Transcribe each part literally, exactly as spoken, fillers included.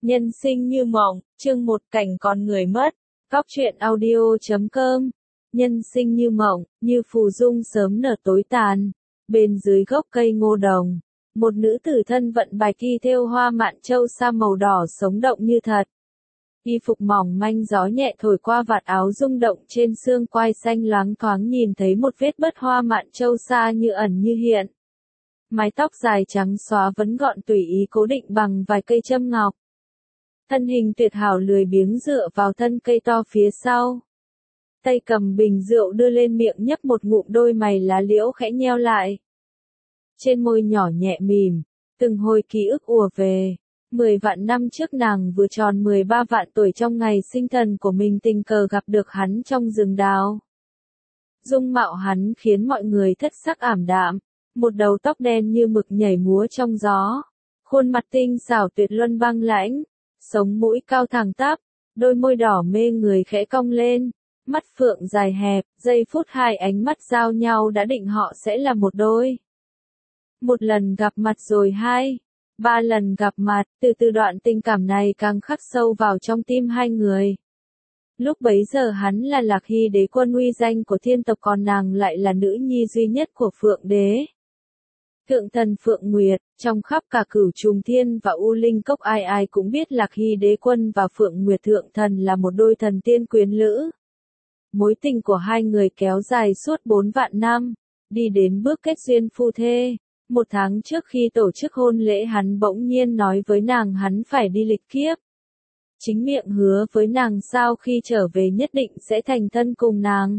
Nhân sinh như mộng, chương một cảnh còn người mất. Cóc truyện audio chấm com. Nhân sinh như mộng, như phù dung sớm nở tối tàn. Bên dưới gốc cây ngô đồng, một nữ tử thân vận bạch y thêu hoa mạn châu sa màu đỏ sống động như thật. Y phục mỏng manh gió nhẹ thổi qua vạt áo rung động trên xương quai xanh loáng thoáng nhìn thấy một vết bớt hoa mạn châu sa như ẩn như hiện. Mái tóc dài trắng xóa vấn gọn tùy ý cố định bằng vài cây châm ngọc. Thân hình tuyệt hảo lười biếng dựa vào thân cây to phía sau. Tay cầm bình rượu đưa lên miệng nhấp một ngụm, đôi mày lá liễu khẽ nheo lại. Trên môi nhỏ nhẹ mỉm, từng hồi ký ức ùa về. Mười vạn năm trước nàng vừa tròn mười ba vạn tuổi, trong ngày sinh thần của mình tình cờ gặp được hắn trong rừng đào. Dung mạo hắn khiến mọi người thất sắc ảm đạm, một đầu tóc đen như mực nhảy múa trong gió, khuôn mặt tinh xảo tuyệt luân băng lãnh, sống mũi cao thẳng tắp, đôi môi đỏ mê người khẽ cong lên, mắt phượng dài hẹp, giây phút hai ánh mắt giao nhau đã định họ sẽ là một đôi. Một lần gặp mặt rồi hai, ba lần gặp mặt, từ từ đoạn tình cảm này càng khắc sâu vào trong tim hai người. Lúc bấy giờ hắn là Lạc Hy đế quân uy danh của thiên tộc, còn nàng lại là nữ nhi duy nhất của Phượng đế. Thượng thần Phượng Nguyệt, trong khắp cả Cửu Trùng Thiên và U Linh Cốc ai ai cũng biết Lạc Hy đế quân và Phượng Nguyệt thượng thần là một đôi thần tiên quyến lữ. Mối tình của hai người kéo dài suốt bốn vạn năm, đi đến bước kết duyên phu thê. Một tháng trước khi tổ chức hôn lễ, hắn bỗng nhiên nói với nàng hắn phải đi lịch kiếp. Chính miệng hứa với nàng sau khi trở về nhất định sẽ thành thân cùng nàng.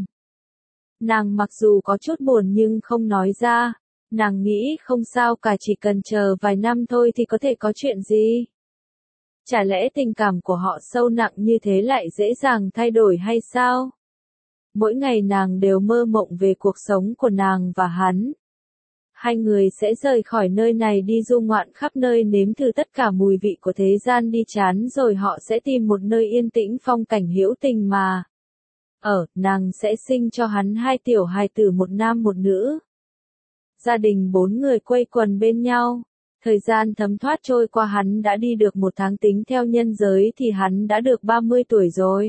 Nàng mặc dù có chút buồn nhưng không nói ra. Nàng nghĩ không sao cả, chỉ cần chờ vài năm thôi thì có thể có chuyện gì. Chả lẽ tình cảm của họ sâu nặng như thế lại dễ dàng thay đổi hay sao? Mỗi ngày nàng đều mơ mộng về cuộc sống của nàng và hắn. Hai người sẽ rời khỏi nơi này đi du ngoạn khắp nơi, nếm thử tất cả mùi vị của thế gian đi chán rồi họ sẽ tìm một nơi yên tĩnh phong cảnh hữu tình mà. Ở, nàng sẽ sinh cho hắn hai tiểu hài tử, một nam một nữ. Gia đình bốn người quây quần bên nhau. Thời gian thấm thoát trôi qua, hắn đã đi được một tháng, tính theo nhân giới thì hắn đã được ba mươi tuổi rồi.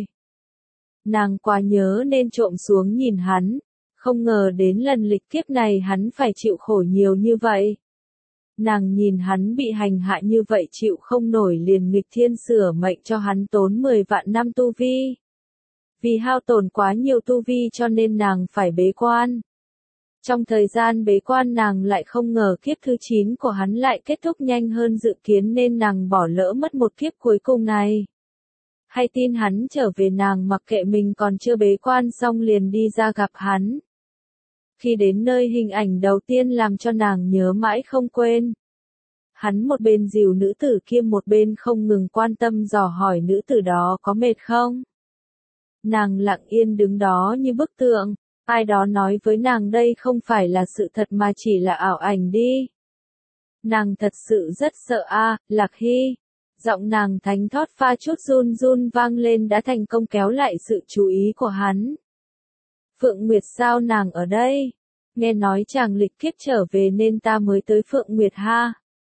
Nàng quá nhớ nên trộm xuống nhìn hắn. Không ngờ đến lần lịch kiếp này hắn phải chịu khổ nhiều như vậy. Nàng nhìn hắn bị hành hạ như vậy chịu không nổi, liền nghịch thiên sửa mệnh cho hắn tốn mười vạn năm tu vi. Vì hao tổn quá nhiều tu vi cho nên nàng phải bế quan. Trong thời gian bế quan nàng lại không ngờ kiếp thứ chín của hắn lại kết thúc nhanh hơn dự kiến nên nàng bỏ lỡ mất một kiếp cuối cùng này. Hay tin hắn trở về, nàng mặc kệ mình còn chưa bế quan xong liền đi ra gặp hắn. Khi đến nơi, hình ảnh đầu tiên làm cho nàng nhớ mãi không quên. Hắn một bên dìu nữ tử kia một bên không ngừng quan tâm dò hỏi nữ tử đó có mệt không. Nàng lặng yên đứng đó như bức tượng. Ai đó nói với nàng đây không phải là sự thật mà chỉ là ảo ảnh đi. Nàng thật sự rất sợ a, à, Lạc Hy. Giọng nàng thánh thót pha chút run run vang lên đã thành công kéo lại sự chú ý của hắn. Phượng Nguyệt, sao nàng ở đây? Nghe nói chàng lịch kiếp trở về nên ta mới tới Phượng Nguyệt ha.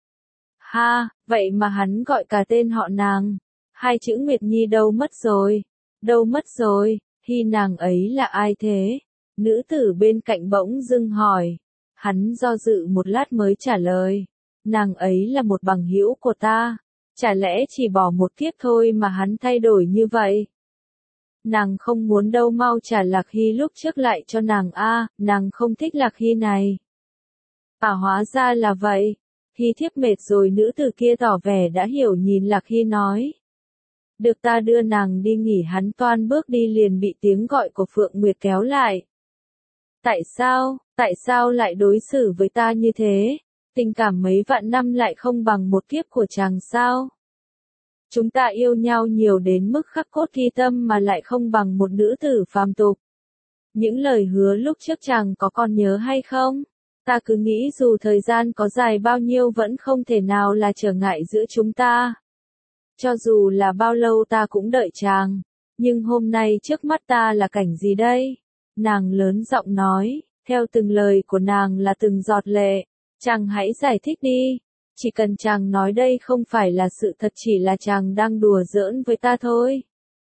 Ha, vậy mà hắn gọi cả tên họ nàng. Hai chữ Nguyệt Nhi đâu mất rồi? Đâu mất rồi? Hy nàng ấy là ai thế? Nữ tử bên cạnh bỗng dưng hỏi. Hắn do dự một lát mới trả lời. Nàng ấy là một bằng hữu của ta. Chả lẽ chỉ bỏ một kiếp thôi mà hắn thay đổi như vậy? Nàng không muốn đâu, mau trả Lạc Hy lúc trước lại cho nàng a, à, nàng không thích Lạc Hy này. À, hóa ra là vậy. Hy thiếp mệt rồi. Nữ tử kia tỏ vẻ đã hiểu nhìn Lạc Hy nói. Được, ta đưa nàng đi nghỉ. Hắn toan bước đi liền bị tiếng gọi của Phượng Nguyệt kéo lại. Tại sao, tại sao lại đối xử với ta như thế? Tình cảm mấy vạn năm lại không bằng một kiếp của chàng sao? Chúng ta yêu nhau nhiều đến mức khắc cốt ghi tâm mà lại không bằng một nữ tử phàm tục. Những lời hứa lúc trước chàng có còn nhớ hay không? Ta cứ nghĩ dù thời gian có dài bao nhiêu vẫn không thể nào là trở ngại giữa chúng ta. Cho dù là bao lâu ta cũng đợi chàng. Nhưng hôm nay trước mắt ta là cảnh gì đây? Nàng lớn giọng nói, theo từng lời của nàng là từng giọt lệ. Chàng hãy giải thích đi. Chỉ cần chàng nói đây không phải là sự thật, chỉ là chàng đang đùa giỡn với ta thôi.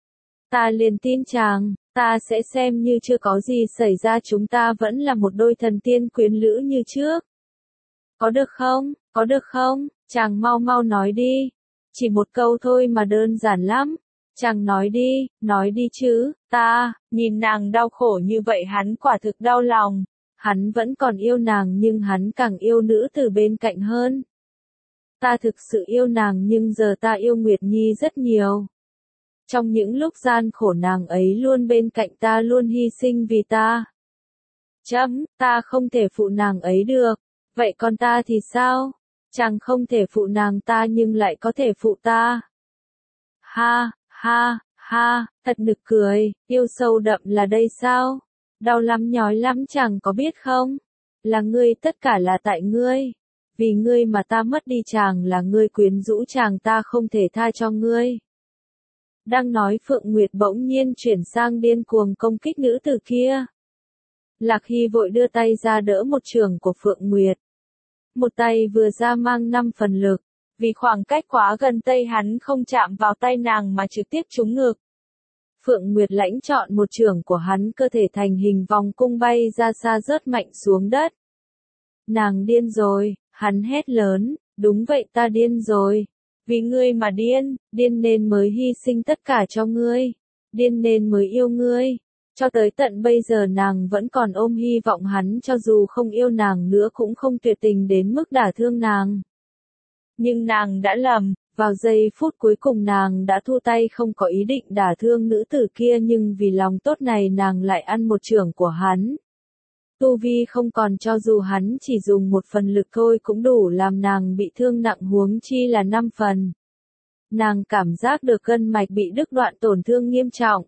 Ta liền tin chàng, ta sẽ xem như chưa có gì xảy ra, chúng ta vẫn là một đôi thần tiên quyến lữ như trước. Có được không, có được không, chàng mau mau nói đi. Chỉ một câu thôi mà đơn giản lắm. Chàng nói đi, nói đi chứ, ta, nhìn nàng đau khổ như vậy hắn quả thực đau lòng. Hắn vẫn còn yêu nàng nhưng hắn càng yêu nữ từ bên cạnh hơn. Ta thực sự yêu nàng nhưng giờ ta yêu Nguyệt Nhi rất nhiều. Trong những lúc gian khổ nàng ấy luôn bên cạnh ta, luôn hy sinh vì ta. Chấm, ta không thể phụ nàng ấy được. Vậy còn ta thì sao? Chàng không thể phụ nàng ta nhưng lại có thể phụ ta. Ha, ha, ha, thật nực cười, yêu sâu đậm là đây sao? Đau lắm nhói lắm chàng có biết không? Là ngươi, tất cả là tại ngươi. Vì ngươi mà ta mất đi chàng, là ngươi quyến rũ chàng, ta không thể tha cho ngươi. Đang nói Phượng Nguyệt bỗng nhiên chuyển sang điên cuồng công kích nữ tử kia. Lạc Hy vội đưa tay ra đỡ một chưởng của Phượng Nguyệt. Một tay vừa ra mang năm phần lực, vì khoảng cách quá gần tay hắn không chạm vào tay nàng mà trực tiếp trúng ngực. Phượng Nguyệt lãnh chọn một chưởng của hắn, cơ thể thành hình vòng cung bay ra xa, rớt mạnh xuống đất. Nàng điên rồi, hắn hét lớn, đúng vậy, ta điên rồi. Vì ngươi mà điên, điên nên mới hy sinh tất cả cho ngươi, điên nên mới yêu ngươi. Cho tới tận bây giờ nàng vẫn còn ôm hy vọng hắn cho dù không yêu nàng nữa cũng không tuyệt tình đến mức đả thương nàng. Nhưng nàng đã lầm, vào giây phút cuối cùng nàng đã thu tay, không có ý định đả thương nữ tử kia, nhưng vì lòng tốt này nàng lại ăn một chưởng của hắn. Tu vi không còn, cho dù hắn chỉ dùng một phần lực thôi cũng đủ làm nàng bị thương nặng, huống chi là năm phần. Nàng cảm giác được gân mạch bị đứt đoạn, tổn thương nghiêm trọng.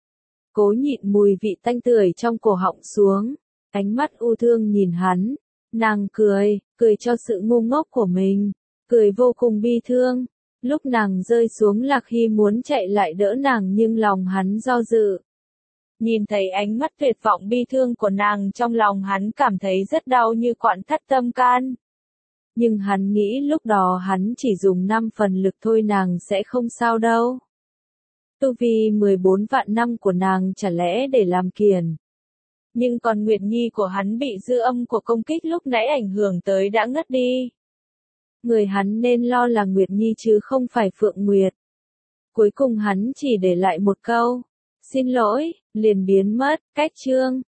Cố nhịn mùi vị tanh tưởi trong cổ họng xuống, ánh mắt u thương nhìn hắn. Nàng cười, cười cho sự ngu ngốc của mình, cười vô cùng bi thương. Lúc nàng rơi xuống, Lạc Hy muốn chạy lại đỡ nàng nhưng lòng hắn do dự. Nhìn thấy ánh mắt tuyệt vọng bi thương của nàng, trong lòng hắn cảm thấy rất đau như quặn thắt tâm can. Nhưng hắn nghĩ lúc đó hắn chỉ dùng năm phần lực thôi, nàng sẽ không sao đâu. Tu vi mười bốn vạn năm của nàng chả lẽ để làm kiền. Nhưng còn Nguyệt Nhi của hắn bị dư âm của công kích lúc nãy ảnh hưởng tới đã ngất đi. Người hắn nên lo là Nguyệt Nhi chứ không phải Phượng Nguyệt. Cuối cùng hắn chỉ để lại một câu, xin lỗi, liền biến mất. Cách chương